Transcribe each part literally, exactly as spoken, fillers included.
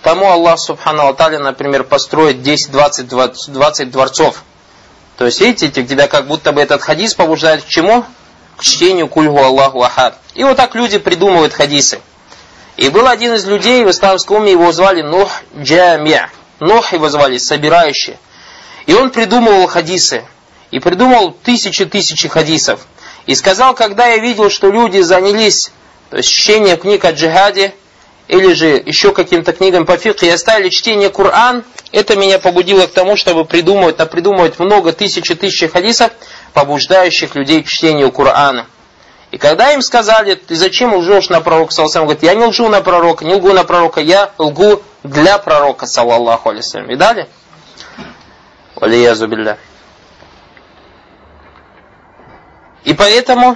тому Аллах Субхану ва Тааля, например, построит десять, двадцать, двадцать дворцов. То есть, видите, тебя как будто бы этот хадис побуждает к чему? К чтению кульгу Аллаху ахад. И вот так люди придумывают хадисы. И был один из людей в исламском уме, его звали Нух Джами'. Нух его звали, собирающий. И он придумывал хадисы. И придумал тысячи-тысячи хадисов. И сказал, когда я видел, что люди занялись, то есть чтением книг о джихаде, или же еще каким-то книгам по фикху, и оставили чтение Коран, это меня побудило к тому, чтобы придумывать, напридумывать много тысячи-тысячи хадисов, побуждающих людей к чтению Корана. И когда им сказали, ты зачем лжешь на пророка, саллаллаху алейхи, говорит, я не лжу на пророка, не лгу на пророка, я лгу для пророка, саллаллаху алейхи. Видали? Валиязу билля. И поэтому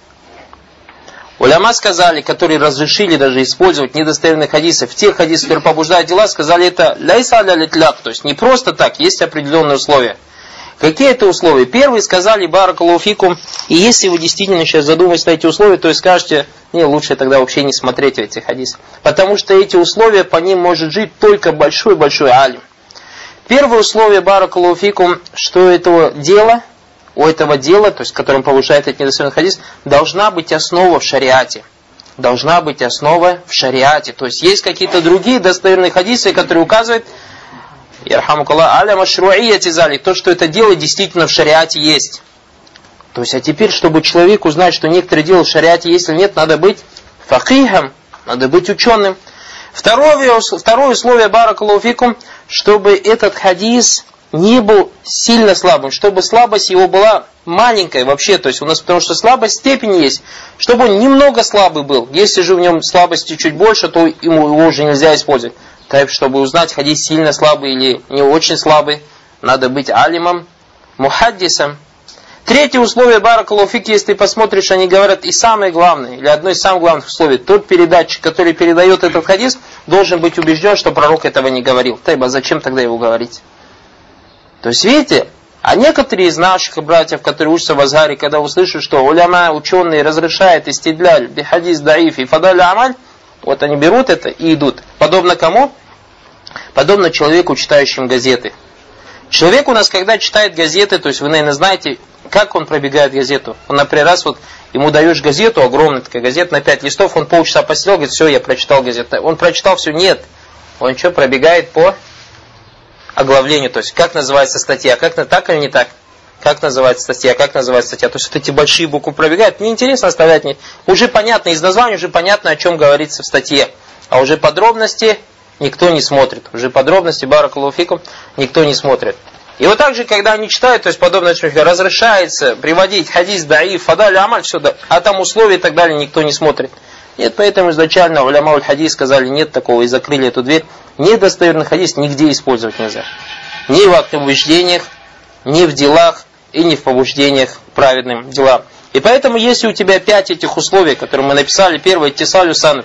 уляма сказали, которые разрешили даже использовать недостоверные хадисы, в тех хадисах, которые побуждают дела, сказали это ляйса аля литляк, то есть не просто так, есть определенные условия. Какие это условия? Первые сказали баракаллаху фикум, и если вы действительно сейчас задумаетесь на эти условия, то и скажете, не, лучше тогда вообще не смотреть эти хадисы. Потому что эти условия, по ним может жить только большой-большой алим. Первое условие баракаллаху фикум, что этого дела, у этого дела, то есть которым повышает этот недостоверный хадис, должна быть основа в шариате. Должна быть основа в шариате. То есть есть какие-то другие достоверные хадисы, которые указывают, ярхамукаллах, аля машру'ияти залик, то, что это дело действительно в шариате есть. То есть, а теперь, чтобы человек узнать, что некоторые дела в шариате есть или нет, надо быть факихом, надо быть ученым. Второе, второе условие, баракаллаху фикум, чтобы этот хадис не был сильно слабым, чтобы слабость его была маленькой вообще, то есть у нас, потому что слабость степени есть, чтобы он немного слабый был. Если же в нем слабости чуть больше, то ему его уже нельзя использовать. Так, чтобы узнать, хадис сильно слабый или не очень слабый, надо быть алимом, мухаддисом. Третье условие, баракаллаху фик, если ты посмотришь, они говорят, и самое главное, или одно из самых главных условий, тот передатчик, который передает этот хадис, должен быть убежден, что пророк этого не говорил. Тайба, зачем тогда его говорить? То есть, видите, а некоторые из наших братьев, которые учатся в Азгаре, когда услышат, что уляма, ученые, разрешают истидляль, бихадис даиф и фадаль амаль, вот они берут это и идут. Подобно кому? Подобно человеку, читающему газеты. Человек у нас, когда читает газеты, то есть вы, наверное, знаете, как он пробегает газету. Он, например, раз вот ему даешь газету, огромная такая газета на пять листов, он полчаса посидел, говорит, все, я прочитал газету. Он прочитал все, нет. Он что, пробегает по оглавлению, то есть как называется статья, как так или не так? Как называется статья, как называется статья. То есть вот эти большие буквы пробегают, мне интересно оставлять. Мне. Уже понятно, из названия уже понятно, о чем говорится в статье. А уже подробности никто не смотрит. Уже подробности, баракаллаху фикум, никто не смотрит. И вот так же, когда они читают, то есть подобное, разрешается приводить хадис, даиф, фадаль, амаль, все, да, а там условия и так далее, никто не смотрит. Нет, поэтому изначально уляма уль-хадис сказали, нет такого, и закрыли эту дверь. Недостоверный хадис нигде использовать нельзя. Ни в побуждениях, ни в делах, и не в побуждениях к праведным делам. И поэтому, если у тебя пять этих условий, которые мы написали, первое, иттисалю санад,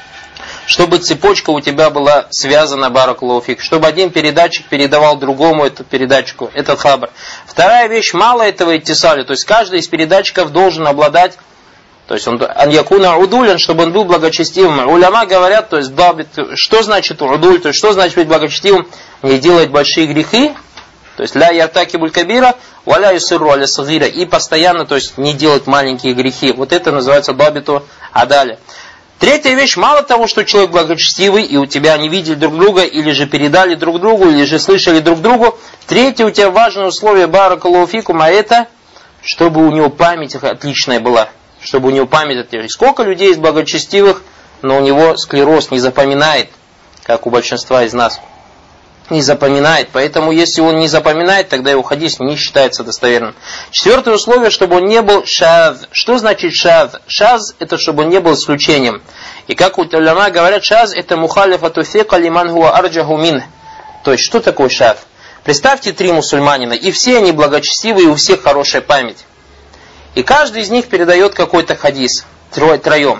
чтобы цепочка у тебя была связана, баракаллаху фик, чтобы один передатчик передавал другому эту передатчику, этот хабар. Вторая вещь, мало этого иттисалю, то есть каждый из передатчиков должен обладать, то есть он аньякуна удулен, чтобы он был благочестивым. Уляма говорят, то есть что значит удуль, то есть что значит быть благочестивым, не делать большие грехи, то есть ля яртакибуль кабира, валя юсирру аля сагира, и постоянно, то есть не делать маленькие грехи. Вот это называется дабиту адаля. Третья вещь, мало того, что человек благочестивый, и у тебя они видели друг друга, или же передали друг другу, или же слышали друг другу. Третье, у тебя важное условие, баракаллаху фикум, а это, чтобы у него память отличная была. Чтобы у него память отличная. Сколько людей есть благочестивых, но у него склероз не запоминает, как у большинства из нас. Не запоминает. Поэтому, если он не запоминает, тогда его хадис не считается достоверным. Четвертое условие, чтобы он не был шаз. Что значит шаз? Шаз, это чтобы он не был исключением. И как уляма говорят, шаз, это мухалифату фика лиман хуа арджаху мин. То есть, что такое шаз? Представьте три мусульманина, и все они благочестивые, и у всех хорошая память. И каждый из них передает какой-то хадис, трое, троем.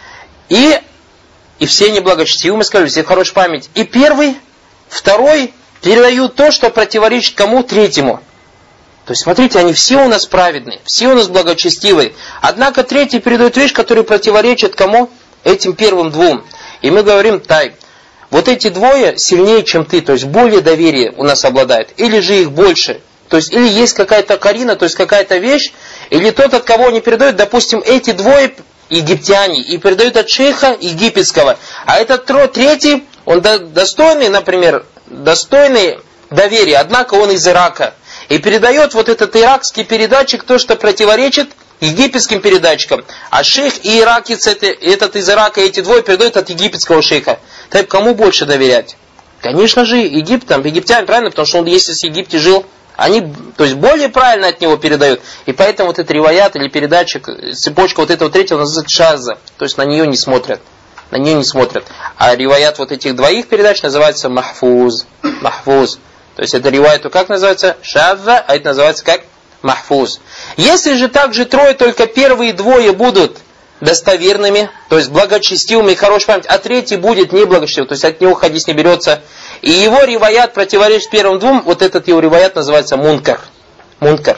И, и все они благочестивые, мы сказали, у всех хорошая память. И первый, второй передают то, что противоречит кому? Третьему. То есть, смотрите, они все у нас праведные, все у нас благочестивые. Однако третий передает вещь, которая противоречит кому? Этим первым двум. И мы говорим, тай, вот эти двое сильнее, чем ты, то есть более доверие у нас обладает, или же их больше. То есть или есть какая-то карина, то есть какая-то вещь, или тот, от кого они передают, допустим, эти двое египтяне, и передают от шейха египетского, а этот третий, он достойный, например, достойный доверия, однако он из Ирака, и передает вот этот иракский передатчик то, что противоречит египетским передатчикам, а шейх и иракец, этот из Ирака, эти двое передают от египетского шейха. Так кому больше доверять? Конечно же, Египтам, египтянам, правильно, потому что он, если в Египте жил, они, то есть, более правильно от него передают. И поэтому вот этот риваят или передатчик, цепочка вот этого третьего называется шаза. То есть, на нее не смотрят. На нее не смотрят. А риваят вот этих двоих передач называется махфуз. Махфуз. То есть, это риваяту как называется? Шаза, а это называется как махфуз. Если же также трое, только первые двое будут достоверными, то есть благочестивыми и хорошей памяти, а третий будет неблагочестивым, то есть от него хадис не берется, и его риваят противоречит первым двум, вот этот его риваят называется мункар. Мункар.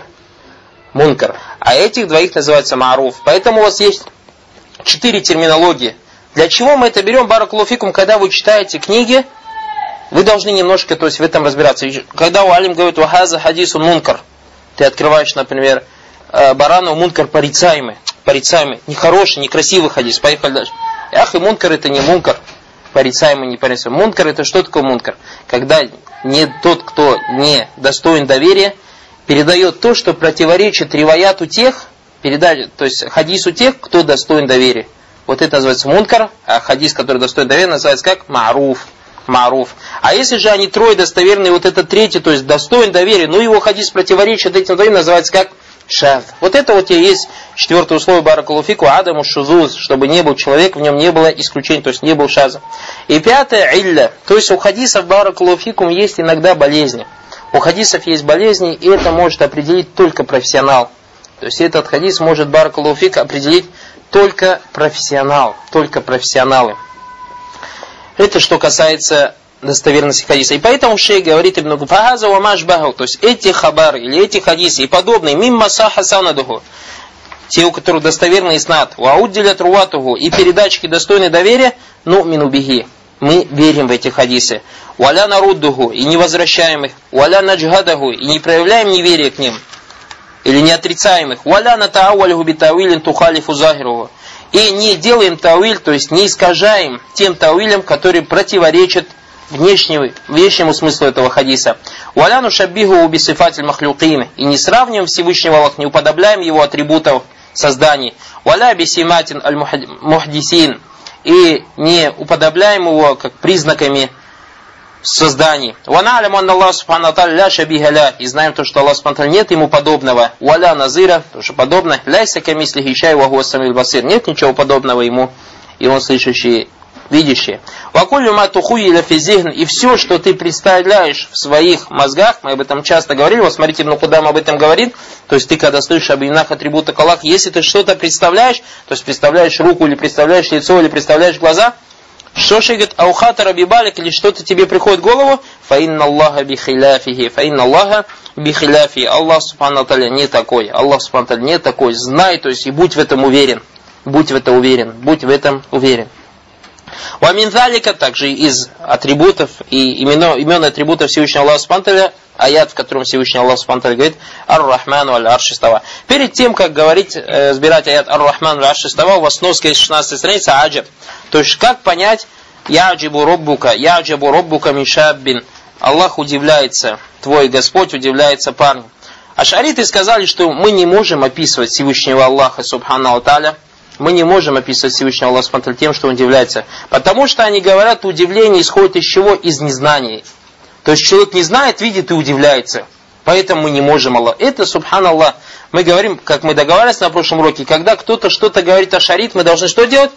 Мункар. А этих двоих называется маруф. Поэтому у вас есть четыре терминологии. Для чего мы это берем, баракаллаху фикум, когда вы читаете книги, вы должны немножко, то есть, в этом разбираться. Когда у алим говорит «Вахаза хадису мункар», ты открываешь, например, барану мункар порицаемый, порицаемый, нехороший, некрасивый хадис. Поехали дальше. Ах, и мункар это не мункар, порицаемый, не порицаемый. Мункар это что такое мункар? Когда не тот, кто не достоин доверия, передает то, что противоречит риваяту тех, передает, то есть хадису тех, кто достоин доверия. Вот это называется мункар, а хадис, который достоин доверия, называется как маруф. Маруф. А если же они трое достоверные, вот этот третий, то есть достоин доверия, но его хадис противоречит этим двоим, называется как шаз. Вот это вот и есть четвертое условие баракаллаху фику, адаму шузуз, чтобы не был человек, в нем не было исключений, то есть не был шаза. И пятое илля, то есть у хадисов баракаллаху фикум есть иногда болезни. У хадисов есть болезни, и это может определить только профессионал. То есть этот хадис может баракаллаху фик определить только профессионал, только профессионалы. Это что касается достоверности хадиса. И поэтому шейх говорит Ибн Фахаза ва машбаху, то есть эти хабары или эти хадисы и подобные, мимма саха санадуху, те, у которых достоверный иснад, ва уддилят руатуху, и передатчики достойны доверия, ну мину бихи. Мы верим в эти хадисы. Валя наруддуху, и не возвращаем их. Валя наджхадаху, и не проявляем неверие к ним. Или не отрицаем их. Валя натауалиху битауилин тухалифу захируху. И не делаем тауиль, то есть не искажаем тем тауилем, который противоречит внешнему, внешнему смыслу этого хадиса. «Валяну шаббиху бисифатель махлюкин». И не сравниваем Всевышнего Аллаха, не уподобляем его атрибутов созданий. «Валя бисиматин аль-мухдисин». И не уподобляем его как признаками созданий. «Вана'аляму анна Аллах субхану тааля ля шабиха ля». И знаем то, что Аллах субхану тааля нет ему подобного. «Валя назира», тоже подобное. «Ляйса камислихи шай ва хуа самил басир». Нет ничего подобного ему, и он слышащий, видящий. «Вакуллю ма тухуйиля фи зихн». И все, что ты представляешь в своих мозгах, мы об этом часто говорили, вот смотрите, Ибн Кудама об этом говорит, то есть ты, когда слышишь об именах атрибутах Аллаха, если ты что-то представляешь, то есть представляешь руку, или представляешь лицо, или представляешь глаза, что же говорит, аухата рабибалик, или что-то тебе приходит в голову, фаинна Аллаха бихиляфихи, фаинна Аллаха бихиляфи. Аллах субхану тааля не такой, Аллах субхану тааля не такой, знай, то есть и будь в этом уверен, будь в этом уверен, будь в этом уверен. Уамин залика, также из атрибутов и имен, имен атрибутов Всевышнего Аллаха субхану тааля, аят, в котором Всевышний Аллах субхану тааля говорит ар-рахману аль-арши става. Перед тем, как говорить, э, разбирать аят ар-рахману аль-арши става, у вас носка шестнадцатая страница аджаб. То есть, как понять яджибу роббука, яджибу роббука мишаббин. Аллах удивляется, твой Господь удивляется парню. Ашариты сказали, что мы не можем описывать Всевышнего Аллаха субхану тааля, мы не можем описывать Всевышнего Аллаха субхану тааля тем, что он удивляется. Потому что они говорят, удивление исходит из чего? Из незнания. То есть человек не знает, видит и удивляется. Поэтому мы не можем Аллах. Это, субханаллах, мы говорим, как мы договаривались на прошлом уроке, когда кто-то что-то говорит о шарит, мы должны что делать?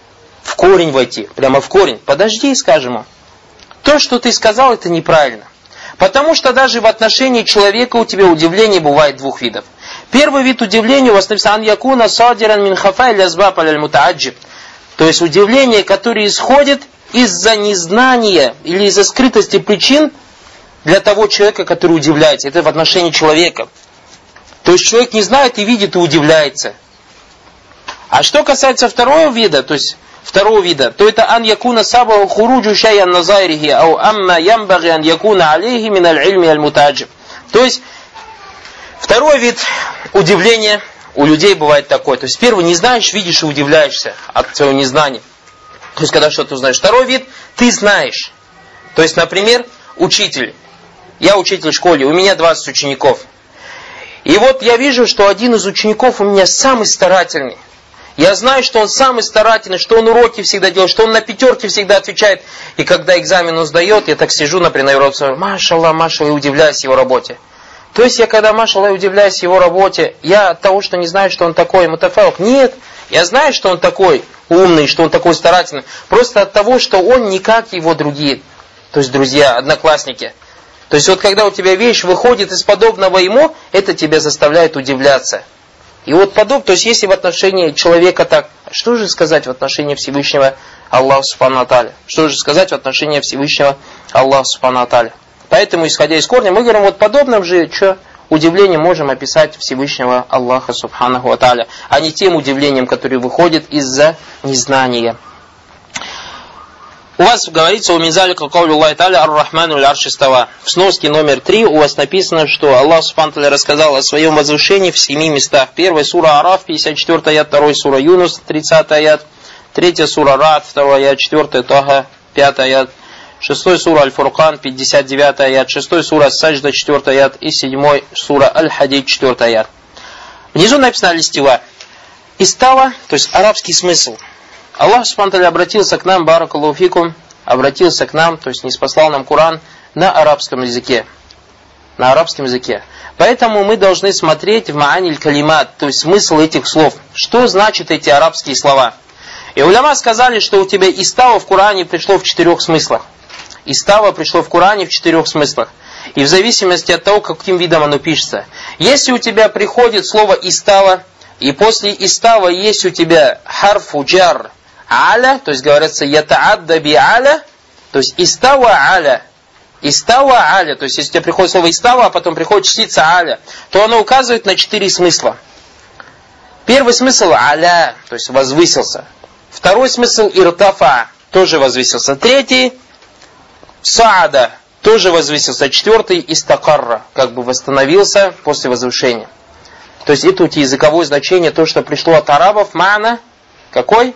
В корень войти. Прямо в корень. Подожди, скажем ему. То, что ты сказал, это неправильно. Потому что даже в отношении человека у тебя удивление бывает двух видов. Первый вид удивления у вас написано «Ан якуна садиран мин хафай лязбаб аль мутааджиб». То есть удивление, которое исходит из-за незнания или из-за скрытости причин для того человека, который удивляется. Это в отношении человека. То есть человек не знает и видит и удивляется. А что касается второго вида, то есть второго вида, то это ан якуна сабаху хуруджу шайян назайрихи, ау амма ямбаги ан якуна алейхи мин аль-ильми аль-мутаджиб. То есть, второй вид удивления у людей бывает такой. То есть, первый, не знаешь, видишь и удивляешься от своего незнания. То есть, когда что-то узнаешь. Второй вид, ты знаешь. То есть, например, учитель. Я учитель в школе, у меня двадцать учеников. И вот я вижу, что один из учеников у меня самый старательный. Я знаю, что он самый старательный, что он уроки всегда делает, что он на пятерке всегда отвечает. И когда экзамен он сдает, я так сижу, например, на уроке, машаллах, машаллах, и удивляюсь его работе. То есть я когда, машаллах, удивляюсь его работе, я от того, что не знаю, что он такой мутафаук. Нет, я знаю, что он такой умный, что он такой старательный. Просто от того, что он не как его другие. То есть друзья, одноклассники. То есть вот когда у тебя вещь выходит из подобного ему, это тебя заставляет удивляться. И вот подобно, то есть если в отношении человека так, что же сказать в отношении Всевышнего Аллаха Субхану ва Тааля? Что же сказать в отношении Всевышнего Аллаха Субхану ва Тааля? Поэтому, исходя из корня, мы говорим, вот подобным же, что удивлением можем описать Всевышнего Аллаха Субхану ва Тааля, а не тем удивлением, которое выходит из-за незнания. У вас говорится у Минзалика каулю Аллахи Тааля ар-Рахману аль-Арши става. В сноске номер три у вас написано, что Аллах Субхану ва Тааля рассказал о своем возвышении в семи местах. Первая сура Араф, пятьдесят четвёртый аят, второй сура Юнус, тридцатый аят, третья сура Рад, второй аят, четвертая Таха, пятый аят, шестой сура Аль-Фуркан, пятьдесят девятый аят, шестой сура Саджда, четвертый аят и седьмой сура Аль-Хадид, четвертый аят. Внизу написано аль-Истива. Истава, то есть арабский смысл. Аллах Субхану ва Тааля обратился к нам, баракаллаху фикум, обратился к нам, то есть ниспослал нам Коран на арабском языке. На арабском языке. Поэтому мы должны смотреть в мааниль калимат, то есть смысл этих слов. Что значат эти арабские слова? И уляма сказали, что у тебя истава в Коране пришло в четырех смыслах. Истава пришло в Коране в четырех смыслах. И в зависимости от того, каким видом оно пишется. Если у тебя приходит слово истава, и после истава есть у тебя харфу джар аля, то есть говорится ятаадда би аля, то есть истава аля, истава аля, то есть если у тебя приходит слово истава, а потом приходит частица аля, то оно указывает на четыре смысла. Первый смысл аля, то есть возвысился. Второй смысл иртафа, тоже возвысился. Третий саада, тоже возвысился. Четвертый истакарра, как бы восстановился после возвышения. То есть это у тебя языковое значение, то, что пришло от арабов, ма'на, какой?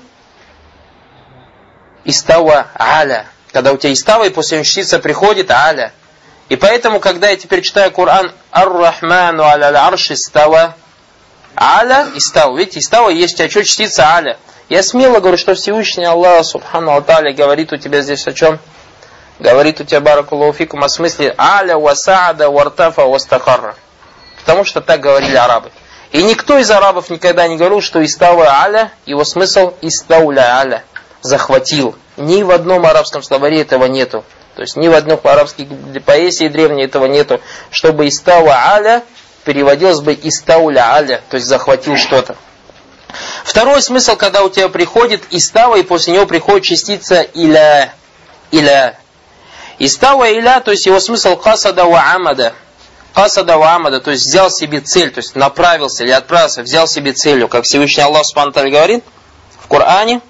Истава аля. Когда у тебя истава, и после него частица приходит аля. И поэтому, когда я теперь читаю Коран ар-Рахману аля-аль-Арши става, аля, истава. Видите, истава есть у тебя что, частица аля. Я смело говорю, что Всевышний Аллах Субхану ва Тааля говорит у тебя здесь о чем? Говорит у тебя, баракаллаху фикум, о смысле аля, васаада, вартафа, вастахарра. Потому что так говорили арабы. И никто из арабов никогда не говорил, что истава аля, его смысл истауля аля, захватил. Ни в одном арабском словаре этого нету. То есть ни в одной арабской поэзии древней этого нету. Чтобы истава аля переводилось бы истауля аля, то есть захватил что-то. Второй смысл, когда у тебя приходит истава, и после него приходит частица иля. Иля. Истава иля, то есть его смысл касада ва амада. Касада ва амада, то есть взял себе цель, то есть направился или отправился, взял себе целью, как Всевышний Аллах Субхану ва Тааля говорит в Коране.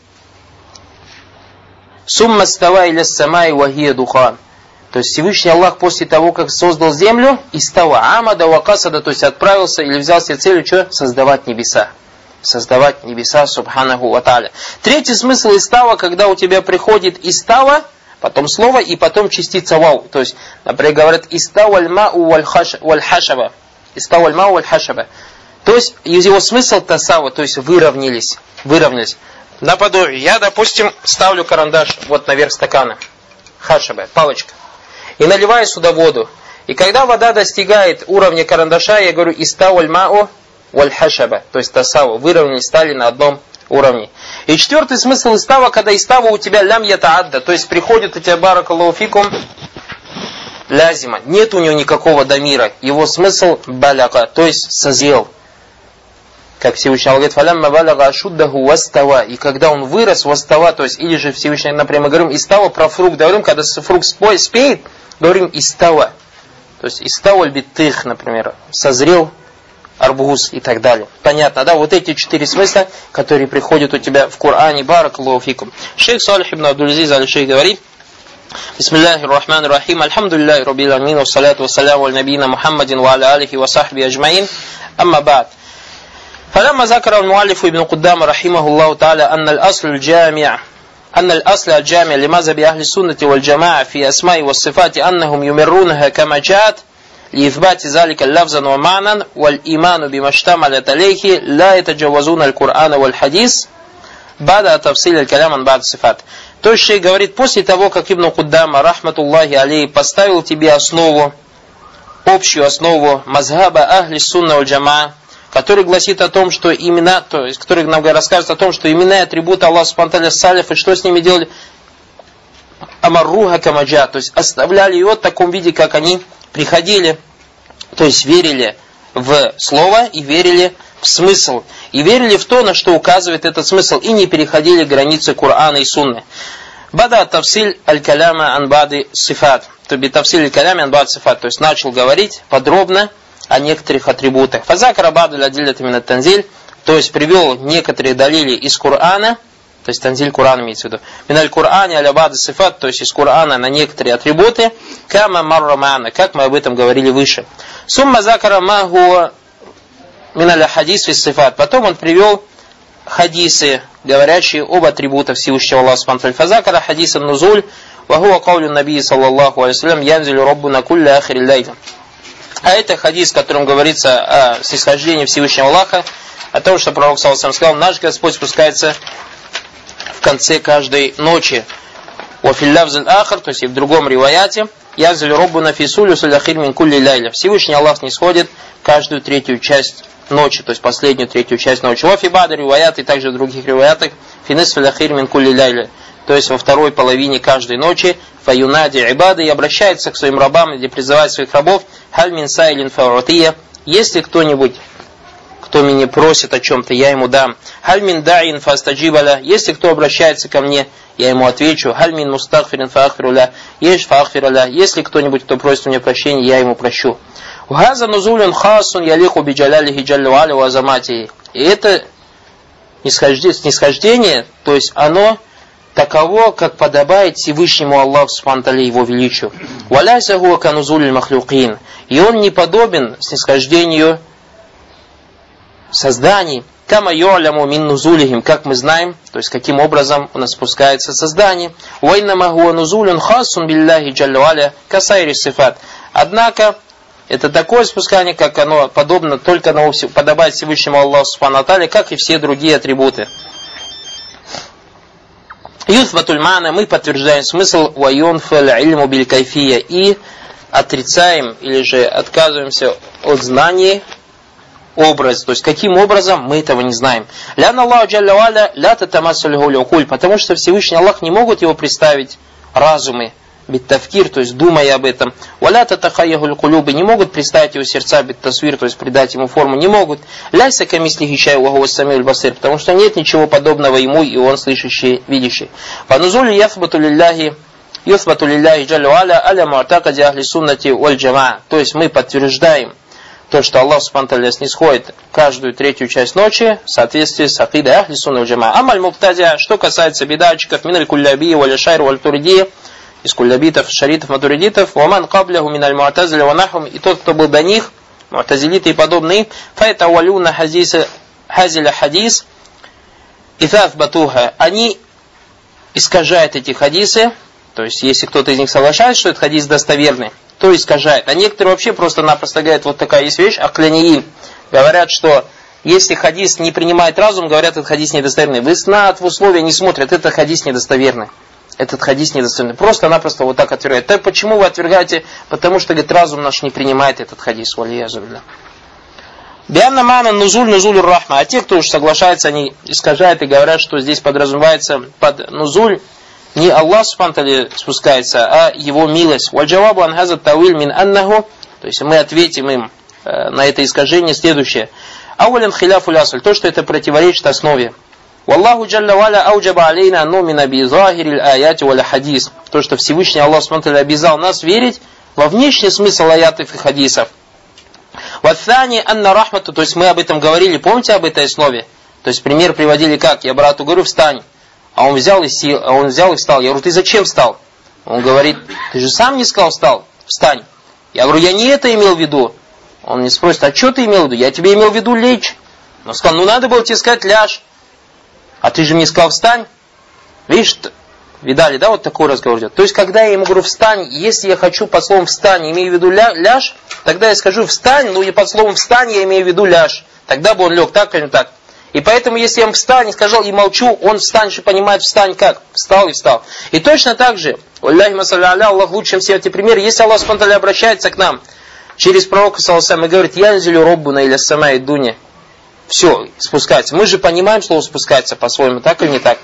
Сумма става иля самай ва хия духан. То есть Всевышний Аллах после того, как создал землю, истава амада ва касада, то есть отправился или взял себе целью, что? Создавать небеса. Создавать небеса, субханаху ва тааля. Третий смысл истава, когда у тебя приходит истава, потом слово и потом частица вау. То есть, например, говорят истава аль-мау валь-хашаба. Истава аль-мау валь-хашаба. То есть, его смысл тасава, то есть выровнялись. Выровнялись. Наподобие, я, допустим, ставлю карандаш вот наверх стакана. Хашаба, палочка. И наливаю сюда воду. И когда вода достигает уровня карандаша, я говорю истава аль-мау валь-хашаба. То есть тасава. Выровнялись, стали на одном уровне. И четвертый смысл истава, когда истава у тебя лям ятаадда, то есть приходит у тебя баракаллаху фикум лязима. Нет у него никакого дамира. Его смысл баляга, то есть созрел. Как Всевышний Аллах говорит, фалямма балага ашуддаху вастава. И когда он вырос, вастава, то есть, или же Всевышний, например, мы говорим истава про фрукт, говорим, когда фрукт спеет, говорим истава. То есть истава аль-биттых, например, созрел арбуз и так далее. Понятно, да? Вот эти четыре смысла, которые приходят у тебя в Коране. Баракаллаху фикум. Шейх Салих ибн Абдул-Азиз аль-Шейх говорит: Бисмиллахи рахмани рахим, альхамдулиллахи раббил аламин, вассаляту вассаляму аля набийина Мухаммадин ва аля алихи ва сахби аджмаин, амма ба'д. فلما ذكر المؤلف ابن قدامة رحمه الله تعالى أن الأصل الجامع أن الأصل الجامع لمذهب أهل السنة والجماعة في أسماء والصفات أنهم يمرونها كما جاءت لإثبات ذلك لفظا ومعنى والإيمان بما اشتملت عليه لا يتجاوزون القرآن والحديث بعد تفصيل الكلام عن بعض الصفات. То есть шейх говорит, после того, как Ибн Куддама, рахматуллахи алейхи, поставил тебе основу, общую основу мазхаба ахли сунна валь джамаа, который гласит о том, что имена, то есть, который нам рассказывает о том, что имена и атрибуты Аллаха субхану ва тааля салиф, и что с ними делали, амарруха камаджа, то есть оставляли его в таком виде, как они приходили, то есть верили в слово и верили в смысл, и верили в то, на что указывает этот смысл, и не переходили границы Корана и Сунны. Бада тавсиль аль-каляма анбады сифат, то есть тавсиль аль-каляма анбады сифат, то есть начал говорить подробно о некоторых атрибутах. Фазакара баду адилляти мин ат-танзиль, то есть привел некоторые далили из Корана, то есть танзиль Коран имеется в виду. Миналь Коране аля баду сифат, то есть из Корана на некоторые атрибуты, кама марра ма'ана, как мы об этом говорили выше. Сумма закара ма хуа миналь хадис фис сифат. Потом он привел хадисы, говорящие об атрибутах Всевышнего Аллаха субхану ва тааля. Фазакара хадис ан-нузуль, ва хуа каулю наби саллаллаху алейхи ва саллям, янзилю раббуна кулля ахири лайля. А это хадис, в котором говорится о снисхождении Всевышнего Аллаха, о том, что пророк саллаллаху алейхи ва саллям сказал, наш Господь спускается в конце каждой ночи. Уафиллявзаль ахар, то есть и в другом риваяте, янзилю раббуна фисулю саляхир мин кулли лайля. Всевышний Аллах снисходит каждую третью часть ночи, то есть последнюю третью часть ночи. Ва фи ба'ди риваят, и также в других риваятах, финис фаляхир мин кулли лайля, то есть во второй половине каждой ночи, фаюнади ибады, и обращается к своим рабам, где призывает своих рабов, халь мин сайлин фауратия, если кто-нибудь, кто меня просит о чем-то, я ему дам. Халь мин да'ин фастаджибаля, если кто обращается ко мне, я ему отвечу. Халь мин мустагфирин фаахфируля, еш фаахфируля, если кто-нибудь, кто просит у меня прощения, я ему прощу. Ухаза нузулюн хасун ялиху биджалялихи джаллю аля ва азамати. И это снисхождение, то есть оно таково, как подобает Всевышнему Аллаху субхану ва тааля его величию. Валяйса хуа канузуль махлюкин. И он не подобен снисхождению созданий. Кама ю'ляму мин нузулихим, как мы знаем, то есть каким образом у нас спускается создание. Вайнама хуа нузулюн хасун биллахи джаллю аля касайри сифат. Однако это такое спускание, как оно подобно только на подобает Всевышнему Аллаху субхану ва тааля, как и все другие атрибуты. Юсбатуль мана, мы подтверждаем смысл вайон фал ильму биль кайфия, и отрицаем или же отказываемся от знаний образ, то есть каким образом мы этого не знаем. Лян Аллаху джалля валя ля татамассалюху л'укуль, потому что Всевышний Аллах не могут его представить разумы бит-тавкир, то есть думая об этом. Валя татахайяху л'кулюбы, не могут представить его сердца бит-тасвир, то есть придать ему форму, не могут. Ляйса камислихи шай ва хуа ас-самиуль басир, потому что нет ничего подобного ему, и он слышащий, видящий. Фанузулю ясбату лилляхи юсбату лилляхи джалля валя аля му'такади ахли суннати валь джамаа, то есть мы подтверждаем то, что Аллах субхану ва тааля снисходит каждую третью часть ночи в соответствии с акидой ахли сунна валь джамаа. Амаль муптадия, что касается бедачиков, миналь кулляби валь шайр валь туридия, из куллябитов, шаритов, матуридитов, ваман кабляху миналь муатазиля ванахум, и тот, кто был до них, муатазилиты и подобные, файта валюна хазиля хадис, и батуха, они искажают эти хадисы, то есть если кто-то из них соглашается, что этот хадис достоверный, то искажает. А некоторые вообще просто-напросто говорят, вот такая есть вещь, акляниин, говорят, что если хадис не принимает разум, говорят, этот хадис недостоверный. В иснад, в условия не смотрят, этот хадис недостоверный. Этот хадис недостоверный. Просто-напросто вот так отвергают. Так почему вы отвергаете? Потому что, говорит, разум наш не принимает этот хадис. Валиязубилля. Бианна мана нузуль нузуль рахма. А те, кто уж соглашается, они искажают и говорят, что здесь подразумевается под нузуль не Аллах субхану ва тааля спускается, а его милость. Вальджавабу анхазат тауиль мин аннаху. То есть мы ответим им э, на это искажение следующее. Аулян хиляфу лясуль. То, что это противоречит основе. Валлаху джалля валя ауджаба алейна нумина би захириль аяти валя хадис. То, что Всевышний Аллах субхану ва тааля обязал нас верить во внешний смысл аятов и хадисов. Ваthani анна рахмату, то есть мы об этом говорили, помните об этой основе? То есть пример приводили как? Я брату говорю, встань. А он взял и сел, а он взял и встал. Я говорю, ты зачем встал? Он говорит, ты же сам не сказал встал, встань. Я говорю, я не это имел в виду. Он мне спросит, а что ты имел в виду? Я тебе имел в виду лечь. Он сказал, ну надо было тебе сказать ляжь. А ты же мне сказал встань. Видишь, видали, да, вот такой разговор идет. То есть, когда я ему говорю встань, если я хочу под словом встань, имею в виду ля, ляжь, тогда я скажу встань, ну и под словом встань я имею в виду ляжь. Тогда бы он лег так или так. И поэтому, если я ему встань и сказал и молчу, он встань же понимает встань как? Встал и встал. И точно так же, Аллахи масалля аля, Аллах лучше, чем все эти примеры, если Аллах субхану ва тааля обращается к нам через пророка саллаллаху алейхи ва саллям и говорит, янзилю роббуна иля самаи дуня. Все, спускается. Мы же понимаем, что он спускается по-своему, так или не так?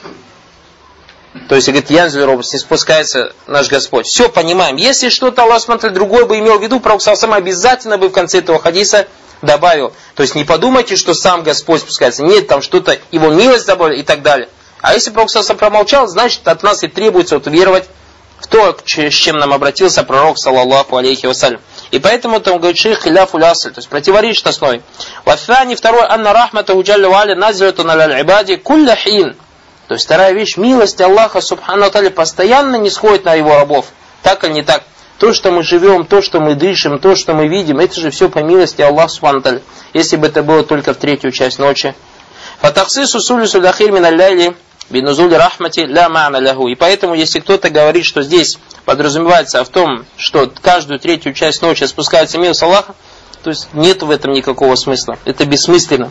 То есть, говорит, янзилю роббуна, не спускается наш Господь. Все понимаем. Если что-то Аллах субхану ва тааля другой бы имел в виду, пророк саллаллаху алейхи ва саллям обязательно бы в конце этого хадиса добавил. То есть не подумайте, что сам Господь спускается. Нет, там что-то, его милость добавили и так далее. А если пророк саллаллаху алейхи ва саллям промолчал, значит от нас и требуется вот веровать в то, с чем нам обратился пророк саллаллаху алейхи ва саллям. И поэтому там говорит шейх хиляфу лясль, то есть противоречит основе. Вафани второй, анна рахматаху джалля ва аля назилатун аля ибади кулля хин. То есть вторая вещь, милость Аллаха субхану ва тааля постоянно не сходит на его рабов. Так или не так? То, что мы живем, то, что мы дышим, то, что мы видим, это же все по милости Аллаха субхану ва тааля. Если бы это было только в третью часть ночи. Фатахсису сулису дахир мин аль-лайли бинузули рахмати ля ма'на лаху. И поэтому, если кто-то говорит, что здесь подразумевается в том, что каждую третью часть ночи спускается милость Аллаха, то есть нет в этом никакого смысла. Это бессмысленно.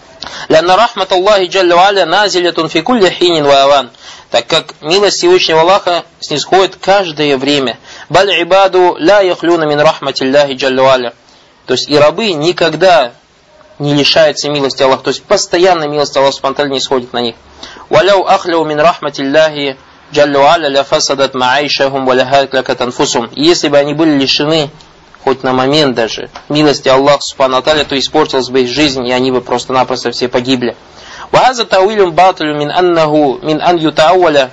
Лянна рахмат Аллахи джалля ва аля назилятун фи кулли хинин ва аван. Так как милость Всевышнего Аллаха снисходит каждое время. Баль ибаду ля яхлюна мин рахматиллахи джалля ва аля. То есть и рабы никогда не лишаются милости Аллаха. То есть постоянно милость Аллаха спонтанно не сходит на них. Валяу ахляу мин рахматиллахи джалля ва аля ля фасадат ма'айшахум ва ляхаклакат анфусум. И если бы они были лишены хоть на момент даже милости Аллаха субхану ва тааля, то испортилась бы их жизнь, и они бы просто-напросто все погибли. وهذا تأويل باطل من أنه من أن يتأول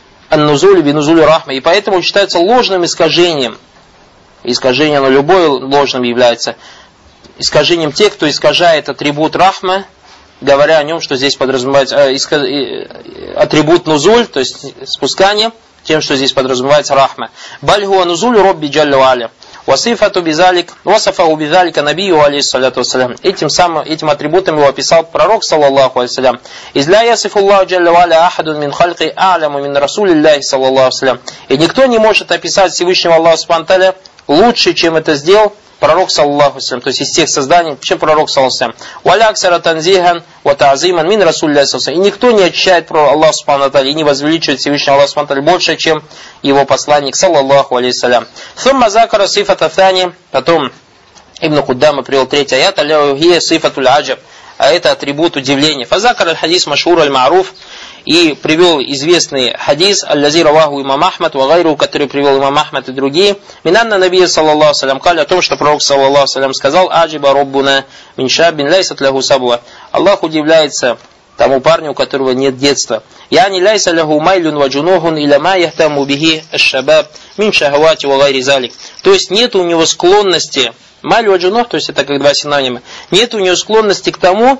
النزول بنزول رحمة. И поэтому считается ложным искажением. Искажение, оно любое ложным является. Искажением тех, кто искажает атрибут рахма, говоря о нем, что здесь подразумевается э, иск... э, атрибут нузуль, то есть спускание, тем, что здесь подразумевается рахма. Баль хуа нузуль робби джалля ва аля. Васифату бизалик, васафаху бизалика набию алейхиссалату вассалям. Этим самым, этим атрибутом его описал пророк саллаллаху алейхи вассалям. Изля ясифуллаху джалля ва аля ахадун мин хальки а'ляму мин расулиллахи саллаллаху алейхи вассалям. И никто не может описать Всевышнего Аллаха субхану ва тааля лучше, чем это сделал пророк саллаллаху алейхи вассалям, то есть из всех созданий, чем пророк саллаллаху алейхи вассалям. Валя аксара танзихан ва та'зиман мин расулиллахи саллаллаху алейхи вассалям. И никто не очищает про Аллаха субхану ва тааля и не возвеличивает Всевышнего Аллаха субхану ва тааля больше, чем его посланник саллаллаху алейхи вассалям. Thumma закара сифата thani, потом Ибн Куддама привел третий аят, аль-хия сифатуль аджаб, а это атрибут удивления. Фазакар аль-хадис машхур аль-ма'руф, и привел известный хадис аль-лази раваху имам Ахмад ва гайру, который привел имам Ахмад и другие. Минанна набия саллаллаху алейхи ва саллям кали, о том, что пророк саллаллаху алейхи ва саллям сказал: аджиба роббуна мин шаббин лайсат лаху сабва. Аллах удивляется тому парню, у которого нет детства. Яни ляйса ляху майлюн ва джунухун иля ма яхтаму бихи аш-шабаб мин шахавати ва гайри залик. То есть нет у него склонности, майлю ва джунух, то есть это как два синонима, нет у него склонности к тому,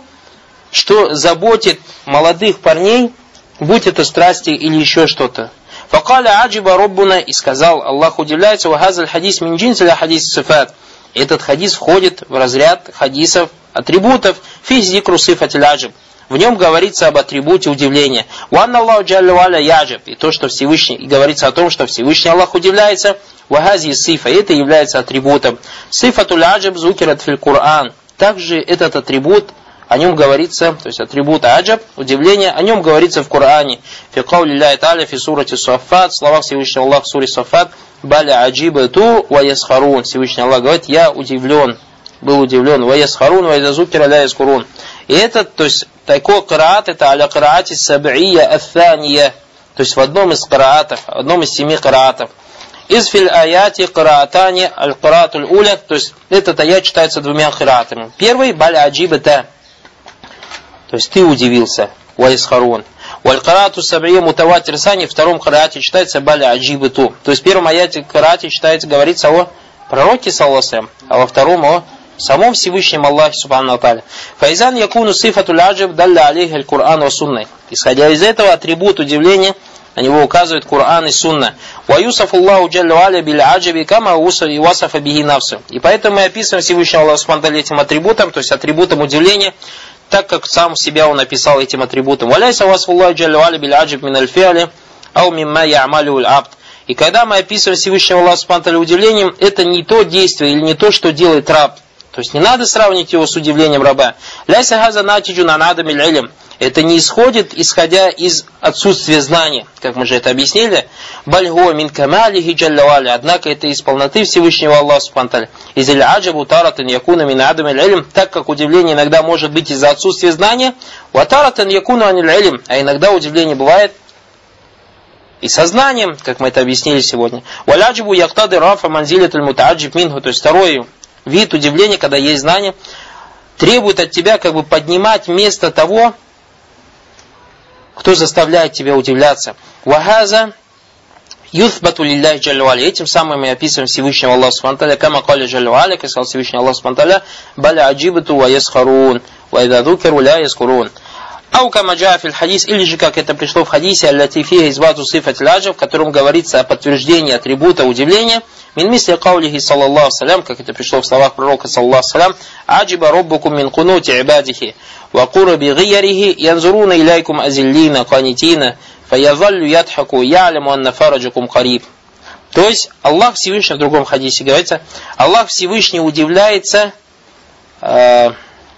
что заботит молодых парней, будь это страсти или еще что-то. Факаля аджиба роббуна, и сказал, Аллах удивляется, ва хазаль хадис мин джинсиля хадис сифат. Этот хадис входит в разряд хадисов атрибутов фи зикру сифатиль аджиб. В нем говорится об атрибуте удивления. Уанна Аллаху джалля ва аля яджиб. И то, что Всевышний, и говорится о том, что Всевышний Аллах удивляется. Вагази сифа. Это является атрибутом. Сифатуль аджиб зукират филь Кур'ан. Также этот атрибут, о нем говорится, то есть атрибут аджаб, удивление, о нем говорится в Коране. Фи каули Аллахи та'аля фи сурати Саффат, слова Всевышнего Аллаха в суре Саффат, баля аджибату ва ясхарун. Всевышний Аллах говорит: я удивлен, был удивлен, ва ясхарун ва изазукира ля яскурун. И это, то есть такой кираат, это аля кираати саб'ия ат-тания, то есть в одном из кираатов, в одном из семи кираатов. Из фил аяти кираатани аль-кираатуль уля, то есть этот аят читается двумя кираатами. Первый баля аджибата, то есть ты удивился, ва ясхарун. Валь-карату саб'ия мутаватир сани, в втором карате читается баля аджибату. То есть в первом аяте карате читается, говорится о пророке саллаллаху алейхи ва саллям, а во втором о В самом Всевышнем Аллахе Субхану Аталя. Файзан якуну сифатуль аджаб далля алейхи аль-Кур'ан ва сунна. Исходя из этого, атрибут удивления, на него указывает Кур'ан и Сунна. Ва юсафу Аллаху джалля ва аля биль аджаби кама васафа бихи нафсу. И поэтому мы описываем Всевышнего Аллаха Субхану Аталя этим атрибутом, то есть атрибутом удивления, так как сам себя он описал этим атрибутом. Валяйса васфу Аллаху джалля ва аля биль аджаб мин аль-фи'али ау мимма я'малю аль-абд. И когда мы описываем Всевышнего Аллаха Субхану Аталя удивлением, это не то действие или не то, что делает раб. То есть не надо сравнивать его с удивлением раба. Ляйса хаза натиджун ан адамил илм. Это не исходит, исходя из отсутствия знания, как мы же это объяснили. Бальго мин камалихи джалля ва аля. Однако это из полноты Всевышнего Аллаха Субхану ва Тааля. Изиль аджабу таратан якуна мин адамил илм. Так как удивление иногда может быть из-за отсутствия знания. Ва таратан якуна анил илм. А иногда удивление бывает и сознанием, как мы это объяснили сегодня. Валяджибу яктады рафа манзилятуль мутааджиб минху. То есть второй вид удивления, когда есть знание, требует от тебя как бы поднимать место того, кто заставляет тебя удивляться. Вахаза юthбату лилляхи джалля ва аля. Этим самым мы описываем Всевышнего Аллаха Субхану ва Тааля, кама каля джалля ва аля, как сказал Всевышний Аллах Субхану ва Тааля, баля аджибату ва ясхарун, ва ида дукеру ля яскурун. Ау кама джаа фил хадис, или же как это пришло в хадисе, аллати фиха избату сифат ляджа, в котором говорится о подтверждении атрибута удивления, мин мисли каулихи саллаллаху салям, как это пришло в словах пророка саллаллаху салям, аджиба роббукум мин кунути ибадихи, ва кураби гиярихи, янзуруна иляйкум азиллина канитина, фаязаллю ядхаку, я'ляму анна фараджакум кариб. То есть, Аллах Всевышний, в другом хадисе говорится, Аллах Всевышний удивляется э,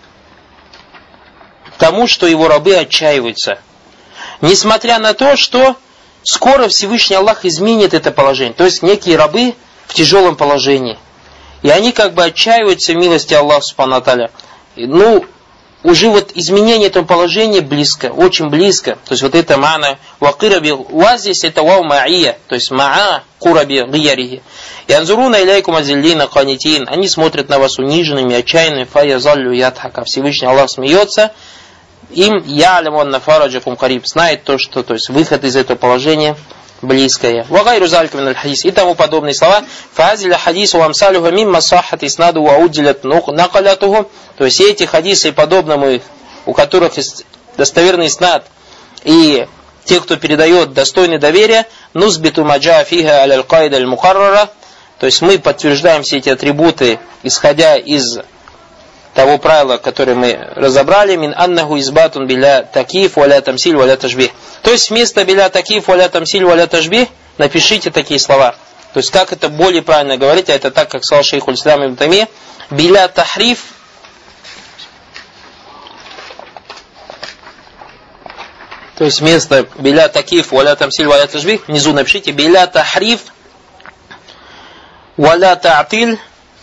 тому, что его рабы отчаиваются. Несмотря на то, что скоро Всевышний Аллах изменит это положение. То есть, некие рабы в тяжелом положении. И они как бы отчаиваются в милости Аллаха Субхану ва Тааля. Ну, уже вот изменение этого положения близко, очень близко. То есть, вот это ма'на вакираби, ва здесь это вау ма'ия, то есть ма'a кураби гиярихи. И анзуруна иляйкум азиллина канитин. Они смотрят на вас униженными, отчаянными, фаязаллю ядхака. Всевышний Аллах смеется. Им я'ляму анна фараджакум кариб. Знает то, что, то есть, выход из этого положения близкое. Вагайру залика мин аль-хадис. И тому подобные слова. Фазиля хадису амсалюха мимма сахат иснаду ва уддилят накалятуху. То есть эти хадисы и подобному, у которых есть достоверный иснад, и те, кто передает достойное доверие, нузбиту маджа фиха аль-кайда аль-мухаррара. То есть мы подтверждаем все эти атрибуты, исходя из того правила, которое мы разобрали, мин аннаху избатун биля такиф валя тамсиль валя тажбих. То есть вместо биля такиф валя тамсиль валя тажбих напишите такие слова. То есть как это более правильно говорить, а это так, как сказал шейх уль-Ислам ибн Таймия, биля тахриф, то есть вместо биля такиф валя тамсиль валя тажбих внизу напишите биля тахриф валя та'тиль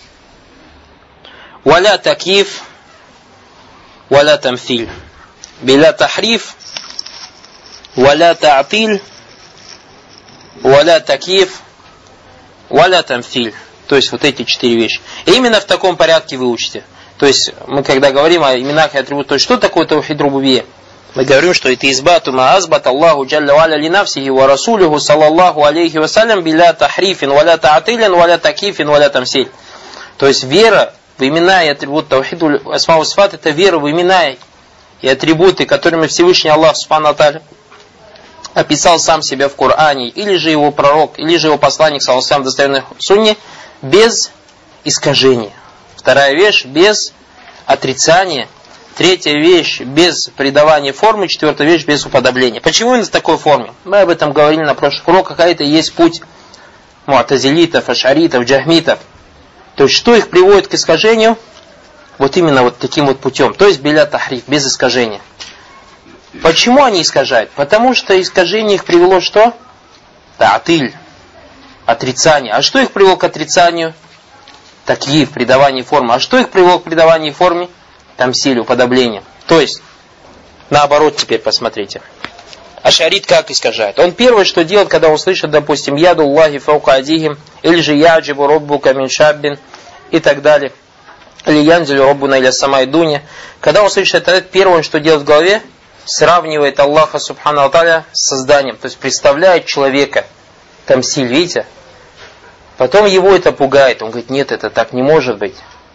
валя такиф валя тамфиль. Биля тахриф валя та'тиль валя такиф валя тамфиль. То есть вот эти четыре вещи. И именно в таком порядке вы учите. То есть мы когда говорим о именах и атрибутах, то есть что такое таухид рубубия? Мы говорим, что это избату ма азбат Аллаху джалля ва аля ли нафсихи ва расулиху саллаллаху алейхи ва салям биля тахрифин валя та'тилин валя такифин валя тамсиль. То есть вера в имена и атрибуты таухиду асма ва сифат, это вера в имена и атрибуты, которыми Всевышний Аллах Субхану ва Тааля описал сам себя в Коране, или же его пророк, или же его посланник, саллаллаху алейхи ва саллям, достоверной сунне, без искажения. Вторая вещь, без отрицания. Третья вещь, без придавания формы. Четвертая вещь, без уподобления. Почему именно в такой форме? Мы об этом говорили на прошлых уроках, а это и есть путь му'тазилитов, ашаритов, джахмитов. То есть, что их приводит к искажению? Вот именно вот таким вот путем. То есть, биля тахриф, без искажения. Почему они искажают? Потому что искажение их привело что? Та'тиль, отрицание. А что их привело к отрицанию? Такиф, придавание формы. А что их привело к придаванию форме? Тамсиль, уподобление. То есть, наоборот теперь посмотрите. Ашарит как искажает? Он первое, что делает, когда он слышит, допустим, яду Аллахи фаука адихим, или же яджибу роббука мин шаббин, и так далее. Или янзилю роббуна или самай дуня. Когда он слышит это, первое, что делает в голове, сравнивает Аллаха Субхану ва Тааля с созданием. То есть, представляет человека. Тамсиль, видите? Потом его это пугает. Он говорит, нет, это так не может быть.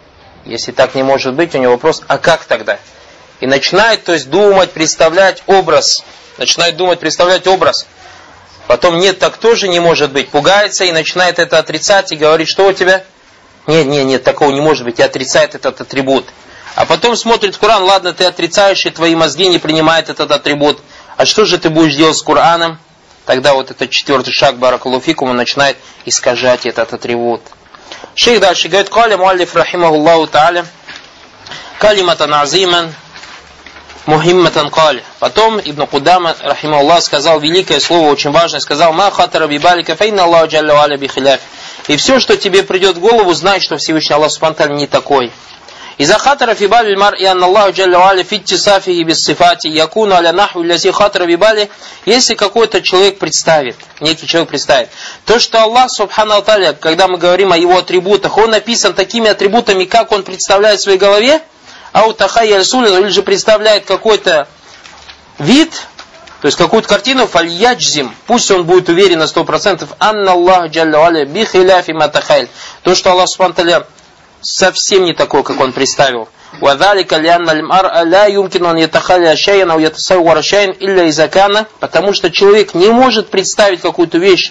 Если так не может быть, у него вопрос, а как тогда? И начинает, то есть, думать, представлять образ. Начинает думать, представлять образ. Потом, нет, так тоже не может быть. Пугается и начинает это отрицать и говорит, что у тебя? Нет, нет, нет, такого не может быть. И отрицает этот атрибут. А потом смотрит в Коран, ладно, ты отрицаешь, и твои мозги не принимают этот атрибут. А что же ты будешь делать с Кораном? Тогда вот этот четвертый шаг, баракаллаху фикум, он начинает искажать этот атрибут. Шейх дальше говорит, «Каля муаллиф рахимахуллаху та'аля, калиматан азиман, мухимматан каль». Потом Ибн Кудама, рахимахуллах, сказал великое слово, очень важное, сказал, «Ма хатара бибалика, фейна Аллаху джалля ва аля бихиляф». И все, что тебе придет в голову, знай, что Всевышний Аллах субхану ва тааля не такой. Иза хатара фи бали аль-мар'и анна Аллаху джалля ва аля фи иттисафихи бис-сифати якуну аля нахви аллази хатара би бали, если какой-то человек представит, некий человек представит, то, что Аллах субхану ва тааля, когда мы говорим о его атрибутах, он написан такими атрибутами, как он представляет в своей голове, ау тахайя аль-сулин, или же представляет какой-то вид, то есть какую-то картину, фальяджзим, пусть он будет уверен на сто процентов, анна Аллаху джалля ва аля би хиляфи ма тахайль, то, что Аллах субхану ва тааля совсем не такой, как он представил. وَذَلِكَ لِأَنَّ الْمَرْءَ لَا يُمْكِنُ أَنْ يَتَخَلَّ شَيْئًا أَوْ يَتَصَوَّرَ شَيْئًا إِلَّا إِذَا كَانَ, потому что человек не может представить какую-то вещь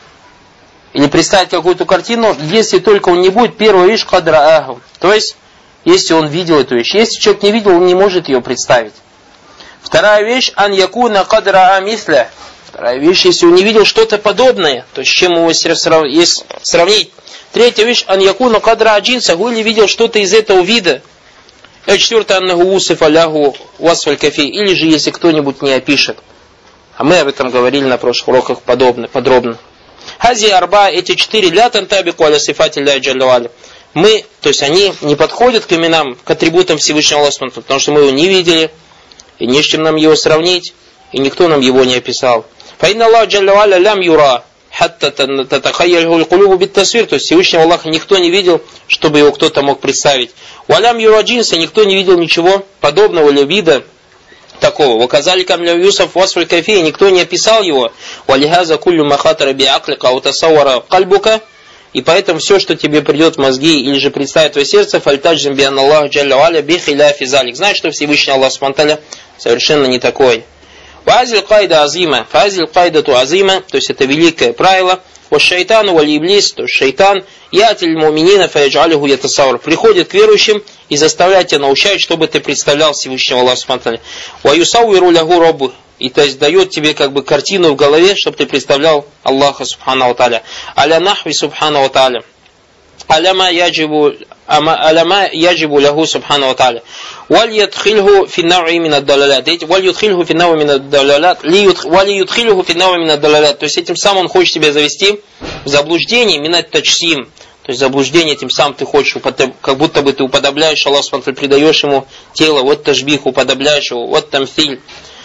или представить какую-то картину, если только он не будет первая вещь кадра аху. То есть, если он видел эту вещь. Если человек не видел, он не может ее представить. Вторая вещь, ан якуна кадра амисля. Вторая вещь, если он не видел что-то подобное, то с чем его есть сравнить. Третья вещь, ан якуна кадра аджинса, или видел что-то из этого вида. И четвертое, аннаху усиф аляху васфаль кафи, или же если кто-нибудь не опишет. А мы об этом говорили на прошлых уроках подобно, подробно. Хази арба, эти четыре, ля тантабику аля сифати ля джалла. Мы, то есть они не подходят к именам, к атрибутам Всевышнего Аллаха, потому что мы его не видели, и не с чем нам его сравнить, и никто нам его не описал. Фаинна Аллах джалла аля лям юра. Хатта татахайяльху аль-кулубу бит-тасвир, то есть Всевышнего Аллаха никто не видел, чтобы его кто-то мог представить. Валям юраджинса, никто не видел ничего подобного или вида такого. Ваказали камля Юсуф васфаль кайфи, никто не описал его. Валихаза куллю махатара биаклика аутасавара кальбука, и поэтому все, что тебе придет в мозги или же представит твое сердце, фальтаджим би анна Аллаху джалля ва аля бихиляфи залик. Знаешь, что Всевышний Аллах субхану ва тааля совершенно не такой. Фазиль кайда азима, фазиль кайда ту азима, то есть это великое правило. Ва шайтану вали иблис, то есть шайтан, ятиль муминина фаяджалиху ятасаур, приходит к верующим и заставляет тебя научать, чтобы ты представлял Всевышнего Аллаха субхану ва тааля. Ва юсауиру лягу роббу, и то есть дает тебе как бы картину в голове, чтобы ты представлял Аллаха субхану ва тааля. Аля нахви субхану ва тааля. Аляма яджибу аляма яджибу лягу субхану ва тааля. Валь ядхильху фи нав'i мин ад-далалят. Валь ядхильху фи нав'i мин ад-далалят. Валь ядхильху фи нав'i мин ад-далалят. То есть этим самым он хочет тебя завести в заблуждение, минат тачсим. То есть заблуждение, тем самым ты хочешь, как будто бы ты уподобляешь Аллаху субхану ва тааля, придаешь ему тело, вот ташбих, уподобляешь его, вот тамфиль.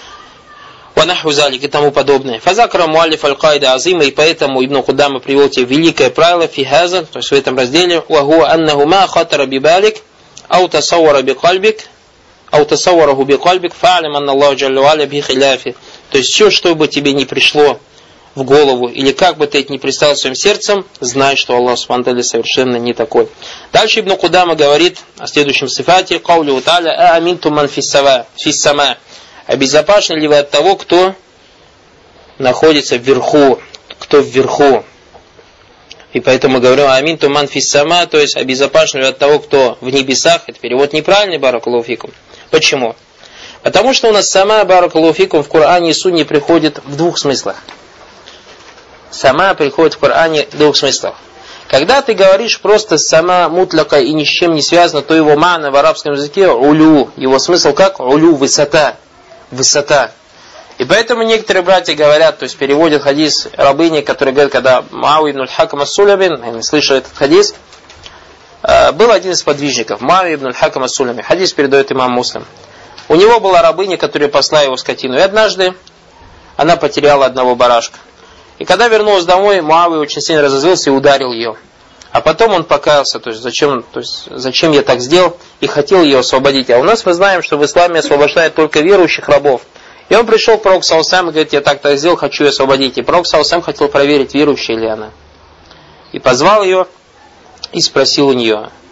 Ванаху залик и тому подобное. Фазакра муаллиф аль-кайда азима, и поэтому Ибн Кудама привел тебе великое правило фихаза, то есть в этом разделе, ваху аннаху ма хатара бибалик, ау тасаввара бикальбик, ау тасаввараху бикальбик, фа'алим анна Аллаху джалля ва аля бихиляфи. То есть все, что бы тебе не пришло в голову, или как бы ты это не представил своим сердцем, знай, что Аллах субхану ва тааля совершенно не такой. Дальше Ибн Кудама говорит о следующем сифате, каулю тааля, а аминту ман фиссама. Обезопасены ли вы от того, кто находится вверху, кто вверху? И поэтому мы говорим амин туман фиссама, то есть обезопасены ли от того, кто в небесах. Это перевод неправильный, баракаллаху фикум. Почему? Потому что у нас сама, баракаллаху фикум, в Коране и Сунне приходит в двух смыслах. Сама приходит в Коране в двух смыслах. Когда ты говоришь просто сама мутляка и ни с чем не связано, то его мана в арабском языке улю, его смысл как улю, высота. Высота. И поэтому некоторые братья говорят, то есть переводят хадис рабыни, который говорит, когда Муавия ибн аль-Хакам ас-Сулами, я слышал этот хадис, был один из подвижников, Муавия ибн аль-Хакам ас-Сулами. Хадис передает имам Муслим. У него была рабыня, которая посла его скотину. И однажды она потеряла одного барашка. И когда вернулась домой, Муавия очень сильно разозлился и ударил ее. А потом он покаялся, то есть зачем, то есть зачем я так сделал, и хотел ее освободить. А у нас мы знаем, что в исламе освобождают только верующих рабов. И он пришел к пророку саллаллаху алейхи ва саллям и говорит, я так так сделал, хочу ее освободить. И пророк саллаллаху алейхи ва саллям хотел проверить, верующая ли она. И позвал ее и спросил у нее,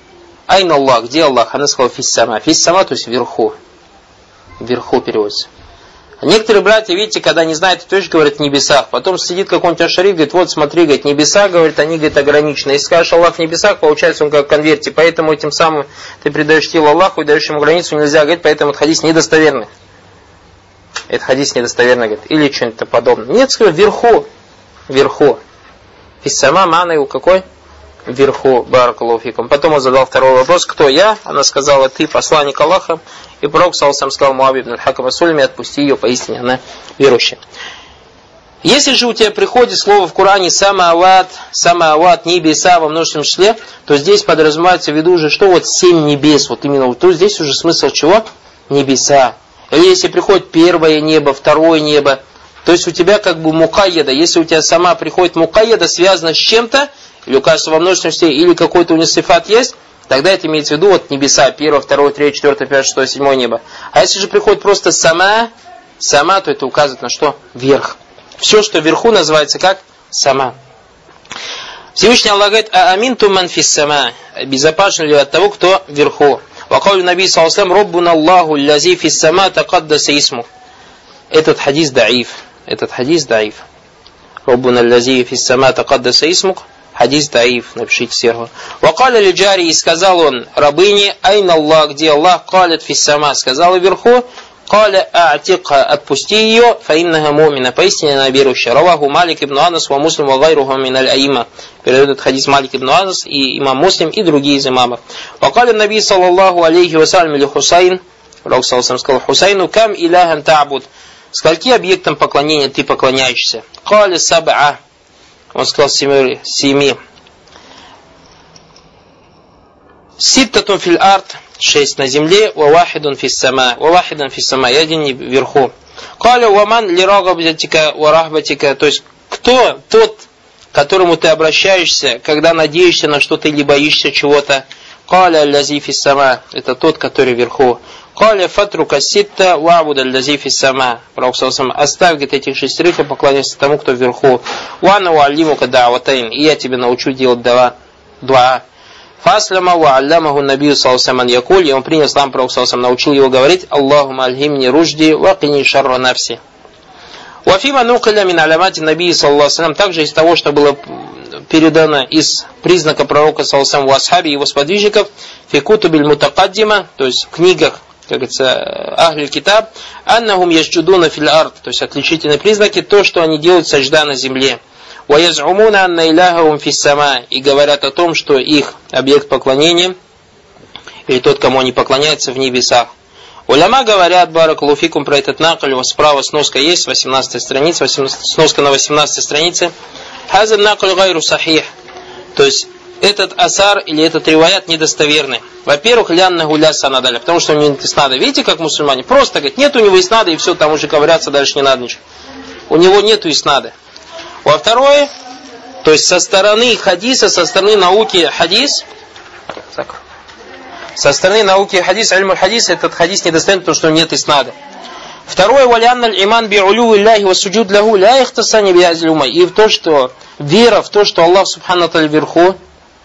Айн Аллах, где Аллах? Она сказала фиссама. Фиссама, то есть вверху. Вверху переводится. Некоторые братья, видите, когда не знают, то есть говорят в небесах. Потом сидит какой-нибудь ашариф, говорит, вот смотри, говорит, небеса, говорит, они, говорит, ограничены. Если скажешь Аллах в небесах, получается он как в конверте. Поэтому этим самым ты передаешь тело Аллаху и даешь ему границу, нельзя говорить, поэтому это хадис недостоверный. Это хадис недостоверный, говорит. Или что-нибудь подобное. Нет, скажу, вверху. Вверху. Фиссама, мана его какой? Вверху, баракаллаху фикум. Потом он задал второй вопрос, кто я? Она сказала, ты посланник Аллаха. И пророк саллаллаху сказал Муави ибн аль-Хакам ас-Сульми, отпусти ее, поистине она верующая. Если же у тебя приходит слово в Коране самаават, самаават, небеса во множественном числе, то здесь подразумевается в виду уже, что вот семь небес, вот именно, то здесь уже смысл чего? Небеса. Или если приходит первое небо, второе небо, то есть у тебя как бы мукайяда, если у тебя сама приходит мукайяда, связана с чем-то, или указывается во множественном числе, или какой-то у нее сифат есть, тогда это имеется в виду вот небеса, первое, второе, третье, четвертое, пятое, шестое, седьмое небо. А если же приходит просто сама, сама, то это указывает на что? Вверх. Все, что вверху, называется как сама. Всевышний Аллах говорит, а амин туман фис сама, безопасен ли от того, кто вверху. Вакалю наби саллаллаху алейхи ва саллям, роббуна Аллаху лязи фис сама такаддаса исму. Этот хадис даиф. Этот хадис даиф. Роббуна лязи фис сама такаддаса исмук. Хадис даиф, напишите сверху. Вакаля ли джари, и сказал он рабыне, айна Аллах, где Аллах, калят фис сама, сказал вверху, каля а'тикха, отпусти ее, фаиннага мумина, поистине она верующая. Раваху Малик ибн Анас, ва муслим, ва гайруха мин аль-аима. Передает хадис Малик ибн Анас, и имам Муслим, и другие из имамов. Вакаля наби саллаллаху алейхи ва саллям или Хусайн, Пророк саллаллаху алейхи сказал Хусайну, кам иляхан та'буд, скольки объектам поклонения ты поклоняешься? Каля саб'a. Он сказал семи. семи. Ситтатун фил арт, шесть на земле, ва вахидун фис сама, ва вахидан фис сама, и один вверху. Каля ваман ли рагабатика ва рахбатика, то есть кто тот, к которому ты обращаешься, когда надеешься на что-то или боишься чего-то. Каля аллази фис сама, это тот, который вверху. Каля фатрука ситта ва'буд аллази фис сама. Пророк саллаллаху алейхи ва саллям, оставь, говорит, этих шестерых и поклоняйся тому, кто вверху. Вана уаллимука да'ватайн, и я тебе научу делать дуа. Фаслама ва аллямаху набию саллаллаху алейхи ва саллям якуль, и он принял ислам, Пророк саллаллаху алейхи ва саллям научил его говорить: Аллахума альхимни ружди ва кини шарра нафси. Вафима нукаля мин алямати набии саллаллаху алейхи ва саллям, также из того, что было передано из признака пророка саллаллаху алейхи ва саллям, васхаби и его сподвижников, фикутубиль мутакаддима, то есть в книгах, как говорится, ахль китаб, аннахум ясджудуна фил ард, то есть отличительные признаки, то, что они делают сажда на земле. Ва яз'умуна анна иляхахум фис сама, и говорят о том, что их объект поклонения, или тот, кому они поклоняются, в небесах. Уляма говорят, баракаллаху фикум, про этот накль, справа сноска есть, восемнадцатая страница, сноска на восемнадцатой странице. Хаза накль гайру сахих, то есть этот асар или этот риваят недостоверный. Во-первых, лянна гуля санадали, потому что у него нет иснада. Видите, как мусульмане? Просто говорят, нет у него иснада, и все, там уже ковыряться дальше не надо ничего. У него нету иснада. Во-второе, то есть со стороны хадиса, со стороны науки хадис, так, со стороны науки хадис, альмуль хадис, этот хадис недостоверный, потому что нет иснада. Второе, валянналь иман би улю илляхи ва суджуд лаху ля ихтасани би азиль умма. И в то, что вера в то, что Аллах субхану тааля вверху,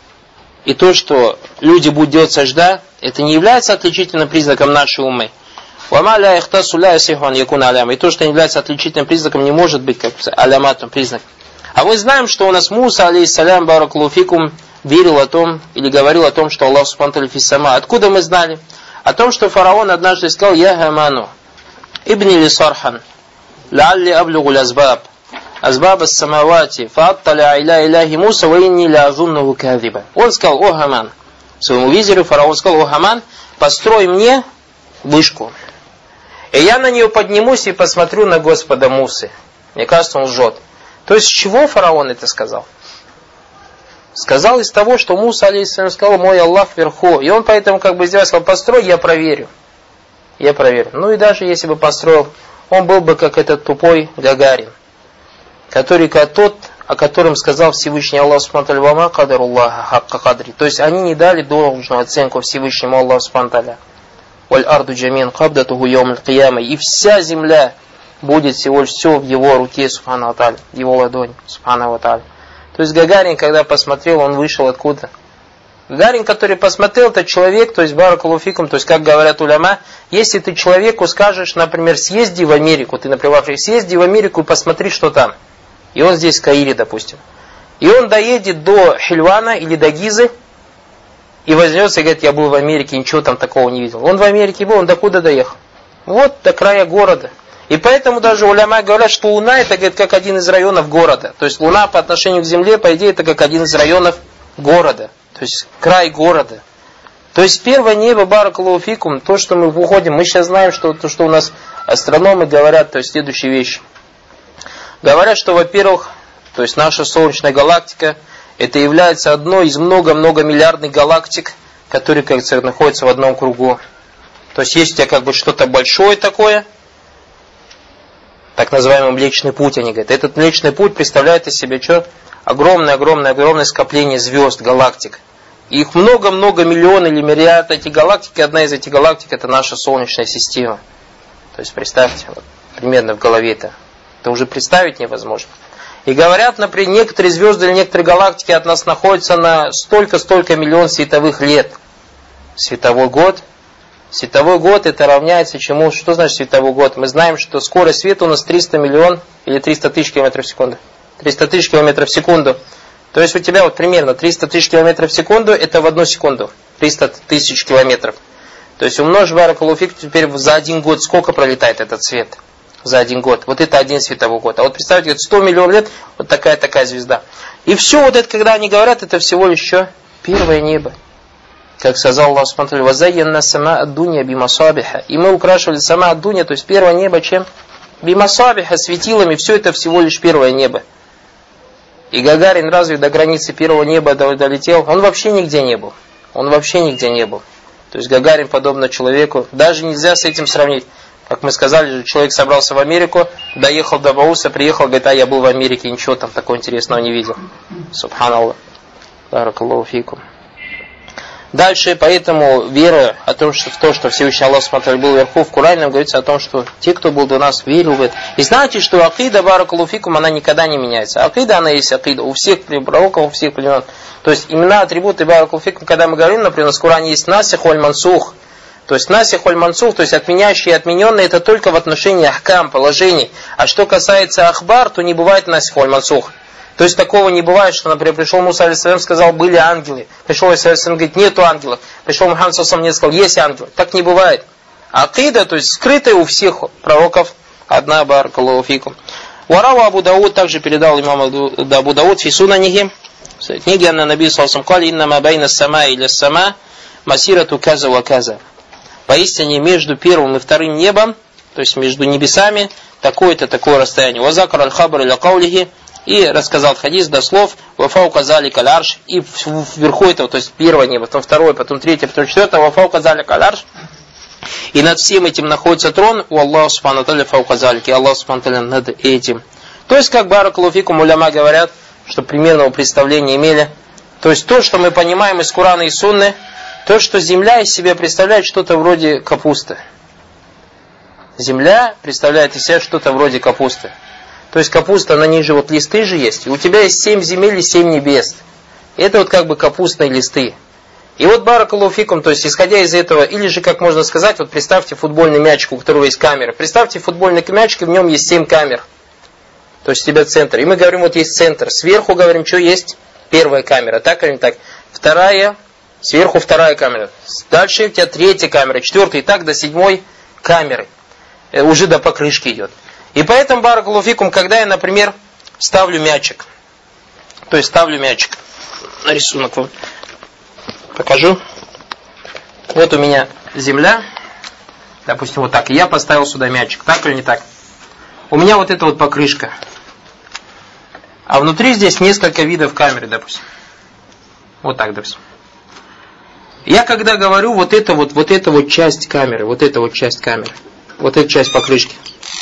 и то, что люди будут делать сажда, это не является отличительным признаком нашей уммы. Вама ля ихтасу ля ясиху якуна аляма. И то, что не является отличительным признаком, не может быть как аляматом признак. А мы знаем, что у нас Муса, алейхиссалям, баракаллаху фикум, верил о том, или говорил о том, что Аллах субхану тааля фис сама. Откуда мы знали? О том, что фараон однажды сказал: Я хаману, ибни ли сархан, лалли аблюгу лазбаб, азбаб ас-самавати, фаатталя иля иляхи Муса, ва инни ля азуннаху кадиба. Он сказал: О Хаман, своему визирю фараон сказал: О Хаман, построй мне вышку, и я на нее поднимусь и посмотрю на Господа Мусы. Мне кажется, он лжет. То есть, с чего фараон это сказал? Сказал из того, что Муса, алейхиссалям, сказал: мой Аллах вверху. И он поэтому как бы сделал, сказал: построй, я проверю. Я проверю. Ну и даже если бы построил, он был бы как этот тупой Гагарин, который как тот, о котором сказал Всевышний Аллах субхану тааля: вама кадаруллаха хакка кадри. То есть они не дали должную оценку Всевышнему Аллаху субхану тааля. Валь арду джамин кабдатуху йаум аль-кияма. И вся земля будет всего лишь все в его руке субхану тааля, в его ладони субхану тааля. То есть Гагарин, когда посмотрел, он вышел откуда? Гагарин, который посмотрел, это человек, то есть баракаллаху фикум, то есть как говорят уляма, если ты человеку скажешь, например, съезди в Америку, ты, например, съезди в Америку и посмотри, что там. И он здесь в Каире, допустим. И он доедет до Хильвана или до Гизы и возьмется и говорит, я был в Америке, ничего там такого не видел. Он в Америке был, он до куда доехал? Вот до края города. И поэтому даже уляма говорят, что Луна это, говорит, как один из районов города. То есть Луна по отношению к Земле, по идее, это как один из районов города. То есть край города. То есть первое небо, баракаллаху фикум, то, что мы уходим, мы сейчас знаем, что то, что у нас астрономы говорят, то есть следующие вещи. Говорят, что, во-первых, то есть наша Солнечная галактика, это является одной из много-много миллиардных галактик, которые, как говорится, находятся в одном кругу. То есть есть у тебя как бы что-то большое такое, так называемый Млечный Путь, они говорят. Этот Млечный Путь представляет из себя что? Огромное-огромное-огромное скопление звезд, галактик. Их много-много миллион или миллиард этих галактик, и одна из этих галактик это наша Солнечная система. То есть представьте, вот, примерно в голове это. Это уже представить невозможно. И говорят, например, некоторые звезды или некоторые галактики от нас находятся на столько-столько миллион световых лет. Световой год. Световой год это равняется чему? Что значит световой год? Мы знаем, что скорость света у нас триста миллион или триста тысяч километров в секунду. триста тысяч километров в секунду. То есть у тебя вот примерно триста тысяч километров в секунду, это в одну секунду. триста тысяч километров. То есть умножь баракаллаху фик, теперь за один год сколько пролетает этот свет? За один год. Вот это один световой год. А вот представьте, сто миллионов лет, вот такая-такая звезда. И все вот это, когда они говорят, это всего лишь что? Первое небо. Как сказал Аллах Субхану ва «Вазайянна сама ад-дунья бимасабиха». И мы украшивали сама ад-дунья, то есть первое небо чем? Бимасабиха, светилами, все это всего лишь первое небо. И Гагарин разве до границы первого неба долетел? Он вообще нигде не был. Он вообще нигде не был. То есть Гагарин, подобно человеку, даже нельзя с этим сравнить. Как мы сказали, человек собрался в Америку, доехал до Бауса, приехал, говорит, а я был в Америке, ничего там такого интересного не видел. Субханаллах. Баракаллаху фикум. Дальше, поэтому вера о том, что в то, что Всевышний Аллах смотрел, был вверху, в Коране говорится о том, что те, кто был до нас, верил в это. И знаете, что акида, баракаллаху фикум, она никогда не меняется. Акида, она есть акида у всех пророков, у всех племен. То есть имена, атрибуты, баракаллаху фикум, когда мы говорим, например, в Коране есть насих валь мансух. То есть насих валь мансух, то есть отменяющие и отмененные, это только в отношении ахкам, положений. А что касается ахбар, то не бывает насих валь мансух. То есть такого не бывает, что, например, пришел Муса алейхиссалям, сказал, были ангелы. Пришел алейхиссалям, говорит, нету ангелов. Пришел Мухаммад саллаллаху алейхи ва саллям, сказал, есть ангелы. Так не бывает. Акида, то есть скрытая у всех пророков, одна, баракаллаху фикум. Варава Абу Дауд также передал имам Абу Дауд фи сунанихи. В книге Анна Наби саллаллаху алейхи ва саллям, иннама байна сама или сама масирату каза ва каза. Поистине между первым и вторым небом, то есть между небесами, такое-то такое расстояние. Вазакар аль-хабар иля каулихи. И рассказал хадис до слов «Вафау казали калярш». И вверху этого, то есть первое небо, потом второе, потом третье, потом четвертое. «Вафау казали калярш». И над всем этим находится трон у Аллаха субхану та'аля фау казали. И Аллах субхану та'аля над этим. То есть, как баракаллаху фикум, уляма говорят, что примерного представления имели. То есть, то, что мы понимаем из Корана и Сунны, то, что земля из себя представляет что-то вроде капусты. Земля представляет из себя что-то вроде капусты. То есть капуста, на ней же вот листы же есть. И у тебя есть семь земель и семь небес. Это вот как бы капустные листы. И вот баракаллаху фикум, то есть исходя из этого, или же, как можно сказать, вот представьте футбольный мячик, у которого есть камера. Представьте футбольный мячик, и в нем есть семь камер. То есть у тебя центр. И мы говорим, вот есть центр. Сверху говорим, что есть? Первая камера. Так или не так? Вторая, сверху вторая камера. Дальше у тебя третья камера, четвертая, и так до седьмой камеры. Уже до покрышки идет. И поэтому, баракаллаху фикум, когда я, например, ставлю мячик, то есть ставлю мячик, на рисунок вам покажу. Вот у меня земля, допустим, вот так, и я поставил сюда мячик, так или не так? У меня вот эта вот покрышка, а внутри здесь несколько видов камеры, допустим. Вот так, допустим. Я когда говорю, вот это вот, вот эта вот часть камеры, вот эта вот часть камеры, вот эта часть покрышки,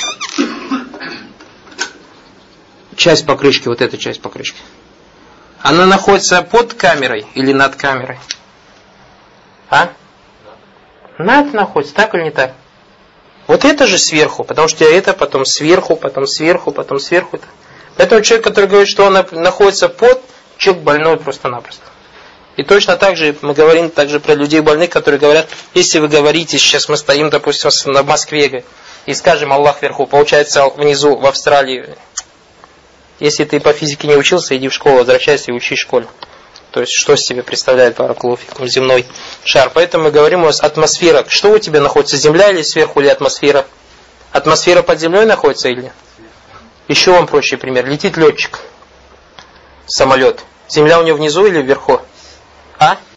часть покрышки, вот эта часть покрышки, она находится под камерой или над камерой? А? Над находится, так или не так? Вот это же сверху, потому что это потом сверху, потом сверху, потом сверху. Поэтому человек, который говорит, что он находится под, человек больной просто-напросто. И точно так же мы говорим также про людей больных, которые говорят, если вы говорите, сейчас мы стоим, допустим, на Москве, и скажем Аллах вверху, получается внизу в Австралии. Если ты по физике не учился, иди в школу, возвращайся и учи в школе. То есть, что себе представляет баракулуфикум земной шар. Поэтому мы говорим у нас атмосфера. Что у тебя находится, земля или сверху, или атмосфера? Атмосфера под землей находится или? Еще вам проще пример. Летит летчик, самолет. Земля у него внизу или вверху? А?